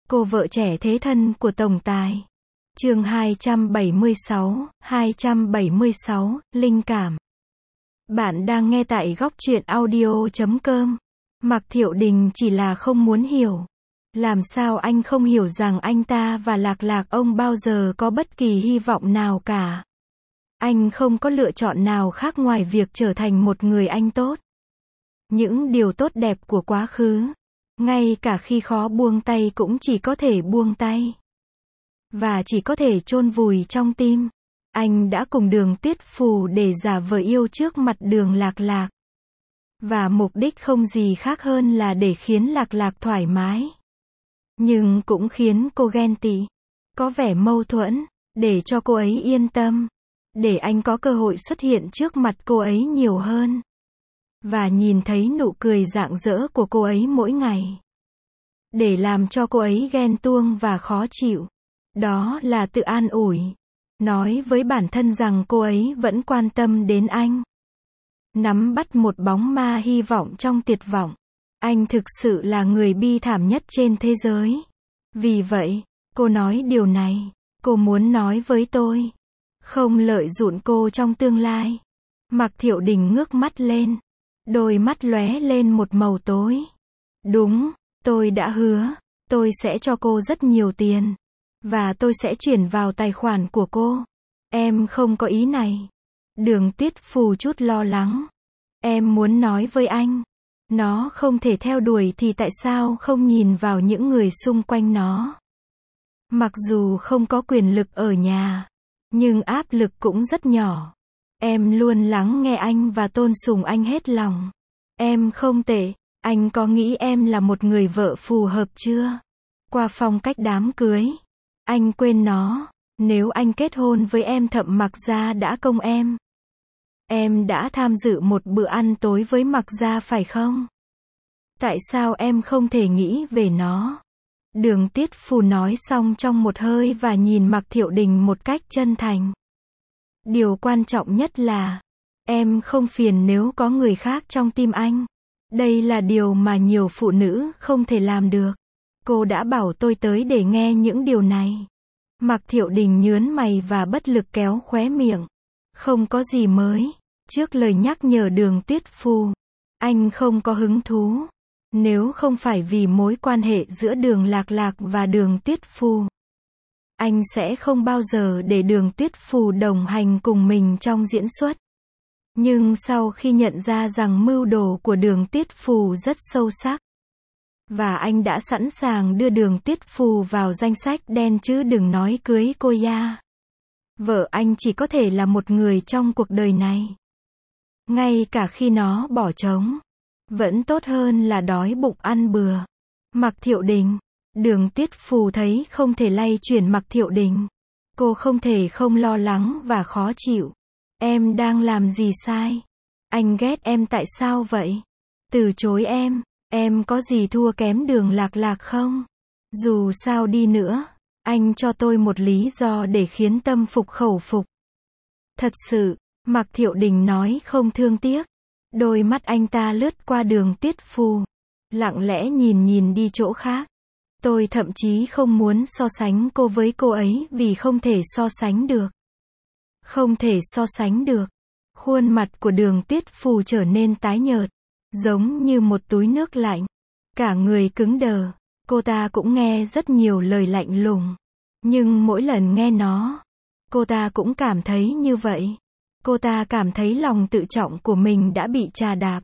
Cô vợ trẻ thế thân của tổng tài. Chương 276, linh cảm. Bạn đang nghe tại góc truyện audio.com. Mạc Thiệu Đình chỉ là không muốn hiểu. Làm sao anh không hiểu rằng anh ta và Lạc Lạc ông bao giờ có bất kỳ hy vọng nào cả. Anh không có lựa chọn nào khác ngoài việc trở thành một người anh tốt. Những điều tốt đẹp của quá khứ, ngay cả khi khó buông tay cũng chỉ có thể buông tay. Và chỉ có thể chôn vùi trong tim. Anh đã cùng Đường Tuyết Phù để giả vờ yêu trước mặt Đường Lạc Lạc. Và mục đích không gì khác hơn là để khiến Lạc Lạc thoải mái. Nhưng cũng khiến cô ghen tị. Có vẻ mâu thuẫn, để cho cô ấy yên tâm. Để anh có cơ hội xuất hiện trước mặt cô ấy nhiều hơn. Và nhìn thấy nụ cười rạng rỡ của cô ấy mỗi ngày. Để làm cho cô ấy ghen tuông và khó chịu. Đó là tự an ủi. Nói với bản thân rằng cô ấy vẫn quan tâm đến anh. Nắm bắt một bóng ma hy vọng trong tuyệt vọng. Anh thực sự là người bi thảm nhất trên thế giới. Vì vậy, cô nói điều này. Cô muốn nói với tôi. Không lợi dụng cô trong tương lai. Mạc Thiệu Đình ngước mắt lên. Đôi mắt lóe lên một màu tối. Đúng, tôi đã hứa. Tôi sẽ cho cô rất nhiều tiền. Và tôi sẽ chuyển vào tài khoản của cô. Em không có ý này. Đường Tuyết Phù chút lo lắng. Em muốn nói với anh. Nó không thể theo đuổi thì tại sao không nhìn vào những người xung quanh nó. Mặc dù không có quyền lực ở nhà. Nhưng áp lực cũng rất nhỏ. Em luôn lắng nghe anh và tôn sùng anh hết lòng. Em không tệ. Anh có nghĩ em là một người vợ phù hợp chưa? Qua phong cách đám cưới. Anh quên nó. Nếu anh kết hôn với em Thẩm Mặc Gia đã công em. Em đã tham dự một bữa ăn tối với Mặc Gia phải không? Tại sao em không thể nghĩ về nó? Đường Tuyết Phù nói xong trong một hơi và nhìn Mạc Thiệu Đình một cách chân thành. Điều quan trọng nhất là, em không phiền nếu có người khác trong tim anh. Đây là điều mà nhiều phụ nữ không thể làm được. Cô đã bảo tôi tới để nghe những điều này. Mạc Thiệu Đình nhướng mày và bất lực kéo khóe miệng. Không có gì mới. Trước lời nhắc nhở Đường Tuyết Phù, anh không có hứng thú. Nếu không phải vì mối quan hệ giữa Đường Lạc Lạc và Đường Tuyết Phù, anh sẽ không bao giờ để Đường Tuyết Phù đồng hành cùng mình trong diễn xuất. Nhưng sau khi nhận ra rằng mưu đồ của Đường Tuyết Phù rất sâu sắc, và anh đã sẵn sàng đưa Đường Tuyết Phù vào danh sách đen chứ đừng nói cưới cô ya. Vợ anh chỉ có thể là một người trong cuộc đời này. Ngay cả khi nó bỏ trống, vẫn tốt hơn là đói bụng ăn bừa. Mạc Thiệu Đình. Đường Tuyết Phù thấy không thể lay chuyển Mạc Thiệu Đình. Cô không thể không lo lắng và khó chịu. Em đang làm gì sai? Anh ghét em tại sao vậy? Từ chối em có gì thua kém Đường Lạc Lạc không? Dù sao đi nữa, anh cho tôi một lý do để khiến tâm phục khẩu phục. Thật sự, Mạc Thiệu Đình nói không thương tiếc. Đôi mắt anh ta lướt qua Đường Tuyết Phù, lặng lẽ nhìn đi chỗ khác. Tôi thậm chí không muốn so sánh cô với cô ấy vì không thể so sánh được. Không thể so sánh được. Khuôn mặt của Đường Tuyết Phù trở nên tái nhợt, giống như một túi nước lạnh. Cả người cứng đờ. Cô ta cũng nghe rất nhiều lời lạnh lùng. Nhưng mỗi lần nghe nó, cô ta cũng cảm thấy như vậy. Cô ta cảm thấy lòng tự trọng của mình đã bị chà đạp.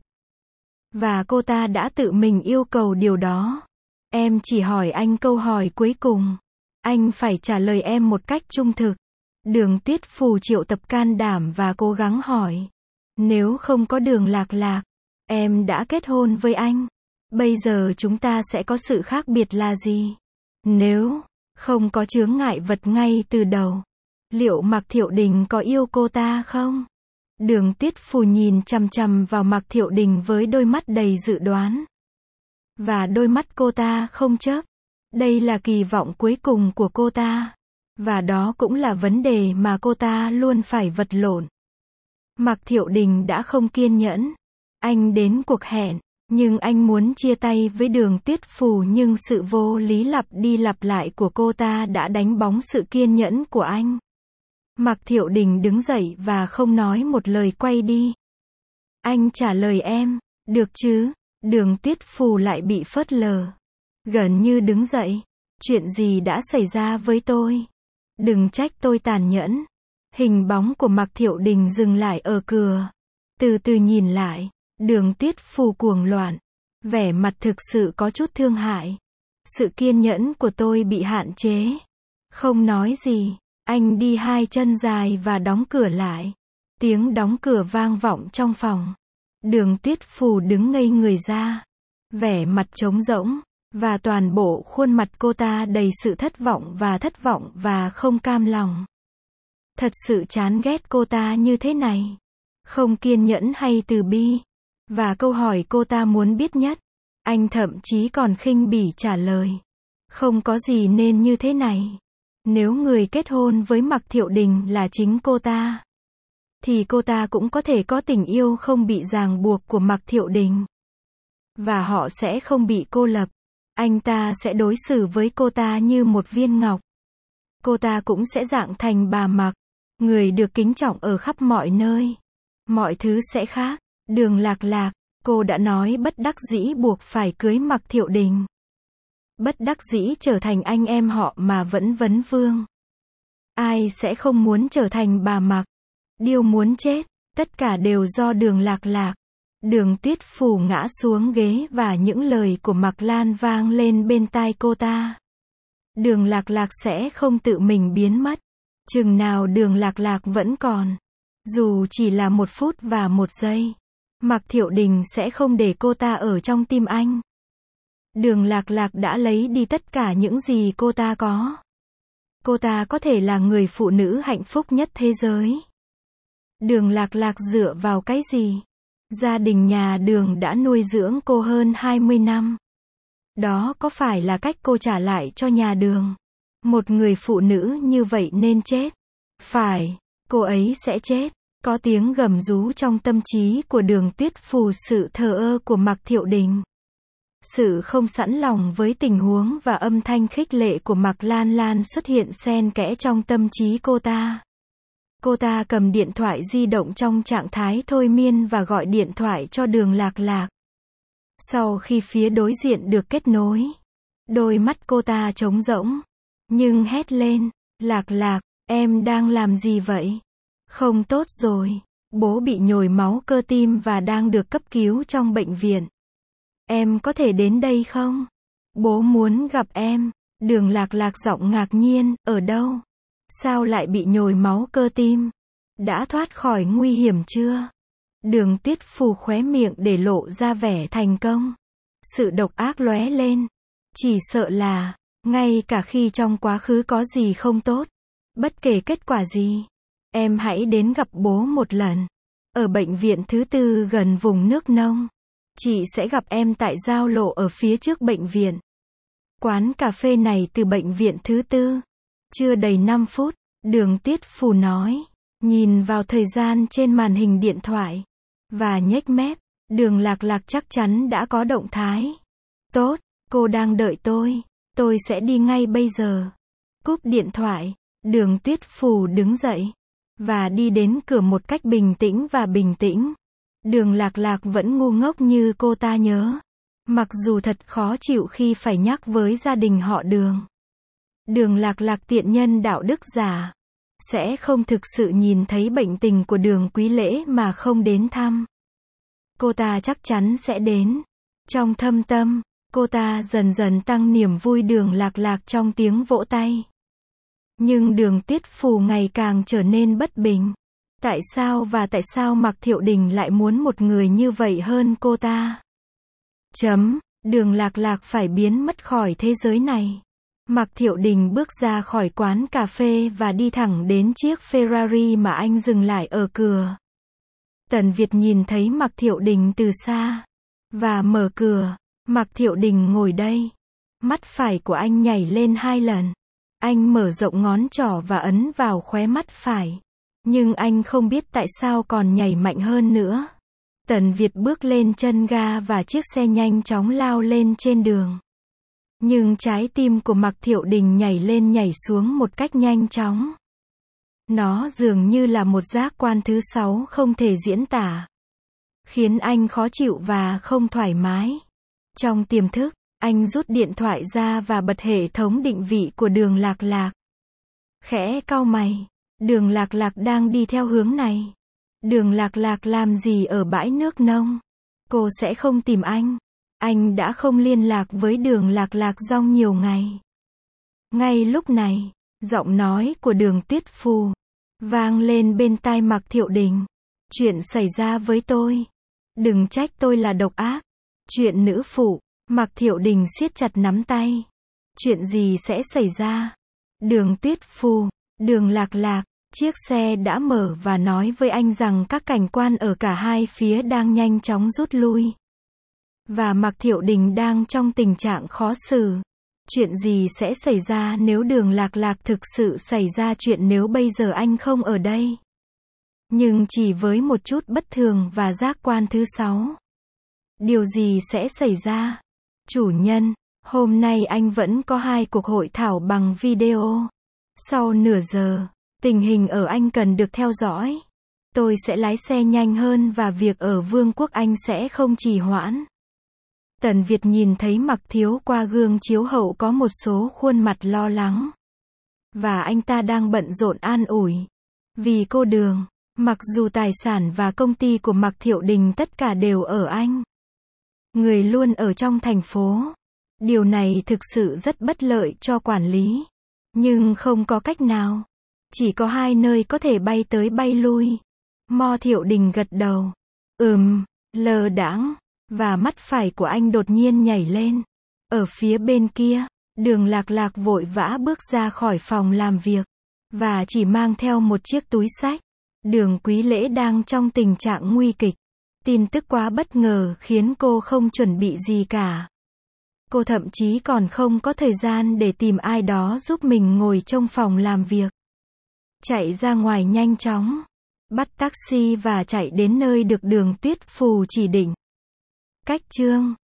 Và cô ta đã tự mình yêu cầu điều đó. Em chỉ hỏi anh câu hỏi cuối cùng. Anh phải trả lời em một cách trung thực. Đường Tuyết Phù triệu tập can đảm và cố gắng hỏi. Nếu không có Đường Lạc Lạc, em đã kết hôn với anh. Bây giờ chúng ta sẽ có sự khác biệt là gì? Nếu không có chướng ngại vật ngay từ đầu, liệu Mạc Thiệu Đình có yêu cô ta không? Đường Tuyết Phù nhìn chằm chằm vào Mạc Thiệu Đình với đôi mắt đầy dự đoán. Và đôi mắt cô ta không chớp. Đây là kỳ vọng cuối cùng của cô ta. Và đó cũng là vấn đề mà cô ta luôn phải vật lộn. Mạc Thiệu Đình đã không kiên nhẫn. Anh đến cuộc hẹn. Nhưng anh muốn chia tay với Đường Tuyết Phù, nhưng sự vô lý lặp đi lặp lại của cô ta đã đánh bóng sự kiên nhẫn của anh. Mạc Thiệu Đình đứng dậy và không nói một lời quay đi. Anh trả lời em, được chứ? Đường Tuyết Phù lại bị phớt lờ. Gần như đứng dậy. Chuyện gì đã xảy ra với tôi? Đừng trách tôi tàn nhẫn. Hình bóng của Mạc Thiệu Đình dừng lại ở cửa. Từ từ nhìn lại. Đường Tuyết Phù cuồng loạn. Vẻ mặt thực sự có chút thương hại. Sự kiên nhẫn của tôi bị hạn chế. Không nói gì. Anh đi hai chân dài và đóng cửa lại. Tiếng đóng cửa vang vọng trong phòng. Đường Tuyết Phù đứng ngây người ra. Vẻ mặt trống rỗng. Và toàn bộ khuôn mặt cô ta đầy sự thất vọng và không cam lòng. Thật sự chán ghét cô ta như thế này. Không kiên nhẫn hay từ bi. Và câu hỏi cô ta muốn biết nhất, anh thậm chí còn khinh bỉ trả lời. Không có gì nên như thế này. Nếu người kết hôn với Mạc Thiệu Đình là chính cô ta, thì cô ta cũng có thể có tình yêu không bị ràng buộc của Mạc Thiệu Đình. Và họ sẽ không bị cô lập. Anh ta sẽ đối xử với cô ta như một viên ngọc. Cô ta cũng sẽ dạng thành bà Mạc, người được kính trọng ở khắp mọi nơi. Mọi thứ sẽ khác. Đường Lạc Lạc, cô đã nói bất đắc dĩ buộc phải cưới Mạc Thiệu Đình. Bất đắc dĩ trở thành anh em họ mà vẫn vấn vương. Ai sẽ không muốn trở thành bà Mạc? Điêu muốn chết, tất cả đều do Đường Lạc Lạc. Đường Tuyết Phù ngã xuống ghế và những lời của Mạc Lan vang lên bên tai cô ta. Đường Lạc Lạc sẽ không tự mình biến mất. Chừng nào Đường Lạc Lạc vẫn còn. Dù chỉ là 1 phút và 1 giây. Mạc Thiệu Đình sẽ không để cô ta ở trong tim anh. Đường Lạc Lạc đã lấy đi tất cả những gì cô ta có. Cô ta có thể là người phụ nữ hạnh phúc nhất thế giới. Đường Lạc Lạc dựa vào cái gì? Gia đình nhà Đường đã nuôi dưỡng cô hơn 20 năm. Đó có phải là cách cô trả lại cho nhà Đường? Một người phụ nữ như vậy nên chết. Phải, cô ấy sẽ chết. Có tiếng gầm rú trong tâm trí của Đường Tuyết Phù, sự thờ ơ của Mạc Thiệu Đình. Sự không sẵn lòng với tình huống và âm thanh khích lệ của Mạc Lan Lan xuất hiện xen kẽ trong tâm trí cô ta. Cô ta cầm điện thoại di động trong trạng thái thôi miên và gọi điện thoại cho Đường Lạc Lạc. Sau khi phía đối diện được kết nối, đôi mắt cô ta trống rỗng, nhưng hét lên, Lạc Lạc, em đang làm gì vậy? Không tốt rồi, bố bị nhồi máu cơ tim và đang được cấp cứu trong bệnh viện. Em có thể đến đây không? Bố muốn gặp em. Đường Lạc Lạc giọng ngạc nhiên, ở đâu? Sao lại bị nhồi máu cơ tim? Đã thoát khỏi nguy hiểm chưa? Đường Tuyết Phù khóe miệng để lộ ra vẻ thành công. Sự độc ác lóe lên. Chỉ sợ là, ngay cả khi trong quá khứ có gì không tốt, bất kể kết quả gì, em hãy đến gặp bố một lần. Ở bệnh viện thứ 4 gần vùng nước nông. Chị sẽ gặp em tại giao lộ ở phía trước bệnh viện. Quán cà phê này từ bệnh viện thứ 4. Chưa đầy 5 phút, Đường Tuyết Phù nói, nhìn vào thời gian trên màn hình điện thoại, và nhếch mép. Đường Lạc Lạc chắc chắn đã có động thái. Tốt, cô đang đợi tôi sẽ đi ngay bây giờ. Cúp điện thoại, Đường Tuyết Phù đứng dậy, và đi đến cửa một cách bình tĩnh. Đường Lạc Lạc vẫn ngu ngốc như cô ta nhớ. Mặc dù thật khó chịu khi phải nhắc với gia đình họ Đường. Đường Lạc Lạc tiện nhân đạo đức giả. Sẽ không thực sự nhìn thấy bệnh tình của Đường Quý Lễ mà không đến thăm. Cô ta chắc chắn sẽ đến. Trong thâm tâm, cô ta dần dần tăng niềm vui Đường Lạc Lạc trong tiếng vỗ tay. Nhưng Đường Tuyết Phù ngày càng trở nên bất bình. Tại sao Mạc Thiệu Đình lại muốn một người như vậy hơn cô ta? Đường Lạc Lạc phải biến mất khỏi thế giới này. Mạc Thiệu Đình bước ra khỏi quán cà phê và đi thẳng đến chiếc Ferrari mà anh dừng lại ở cửa. Tần Việt nhìn thấy Mạc Thiệu Đình từ xa và mở cửa. Mạc Thiệu Đình ngồi đây. Mắt phải của anh nhảy lên 2 lần. Anh mở rộng ngón trỏ và ấn vào khóe mắt phải. Nhưng anh không biết tại sao còn nhảy mạnh hơn nữa. Tần Việt bước lên chân ga và chiếc xe nhanh chóng lao lên trên đường. Nhưng trái tim của Mạc Thiệu Đình nhảy lên nhảy xuống một cách nhanh chóng. Nó dường như là một giác quan thứ 6 không thể diễn tả, khiến anh khó chịu và không thoải mái. Trong tiềm thức, anh rút điện thoại ra và bật hệ thống định vị của Đường Lạc Lạc. Khẽ cau mày, Đường Lạc Lạc đang đi theo hướng này. Đường Lạc Lạc làm gì ở bãi nước nông? Cô sẽ không tìm anh. Anh đã không liên lạc với Đường Lạc Lạc trong nhiều ngày. Ngay lúc này, giọng nói của Đường Tuyết Phù vang lên bên tai Mạc Thiệu Đình. Chuyện xảy ra với tôi. Đừng trách tôi là độc ác. Chuyện nữ phụ. Mạc Thiệu Đình siết chặt nắm tay. Chuyện gì sẽ xảy ra? Đường Tuyết Phù, Đường Lạc Lạc. Chiếc xe đã mở và nói với anh rằng các cảnh quan ở cả hai phía đang nhanh chóng rút lui. Và Mạc Thiệu Đình đang trong tình trạng khó xử. Chuyện gì sẽ xảy ra nếu Đường Lạc Lạc thực sự xảy ra chuyện nếu bây giờ anh không ở đây? Nhưng chỉ với một chút bất thường và giác quan thứ 6. Điều gì sẽ xảy ra? Chủ nhân, hôm nay anh vẫn có 2 cuộc hội thảo bằng video. Sau nửa giờ, tình hình ở Anh cần được theo dõi. Tôi sẽ lái xe nhanh hơn và việc ở Vương quốc Anh sẽ không trì hoãn. Tần Việt nhìn thấy Mạc Thiếu qua gương chiếu hậu có một số khuôn mặt lo lắng. Và anh ta đang bận rộn an ủi. Vì cô Đường, mặc dù tài sản và công ty của Mạc Thiệu Đình tất cả đều ở Anh. Người luôn ở trong thành phố. Điều này thực sự rất bất lợi cho quản lý. Nhưng không có cách nào. Chỉ có 2 nơi có thể bay tới bay lui. Mạc Thiệu Đình gật đầu. Lơ đãng. Và mắt phải của anh đột nhiên nhảy lên. Ở phía bên kia, Đường Lạc Lạc vội vã bước ra khỏi phòng làm việc. Và chỉ mang theo một chiếc túi xách. Đường Quý Lễ đang trong tình trạng nguy kịch. Tin tức quá bất ngờ khiến cô không chuẩn bị gì cả. Cô thậm chí còn không có thời gian để tìm ai đó giúp mình ngồi trong phòng làm việc. Chạy ra ngoài nhanh chóng. Bắt taxi và chạy đến nơi được Đường Tuyết Phù chỉ định. Cách chương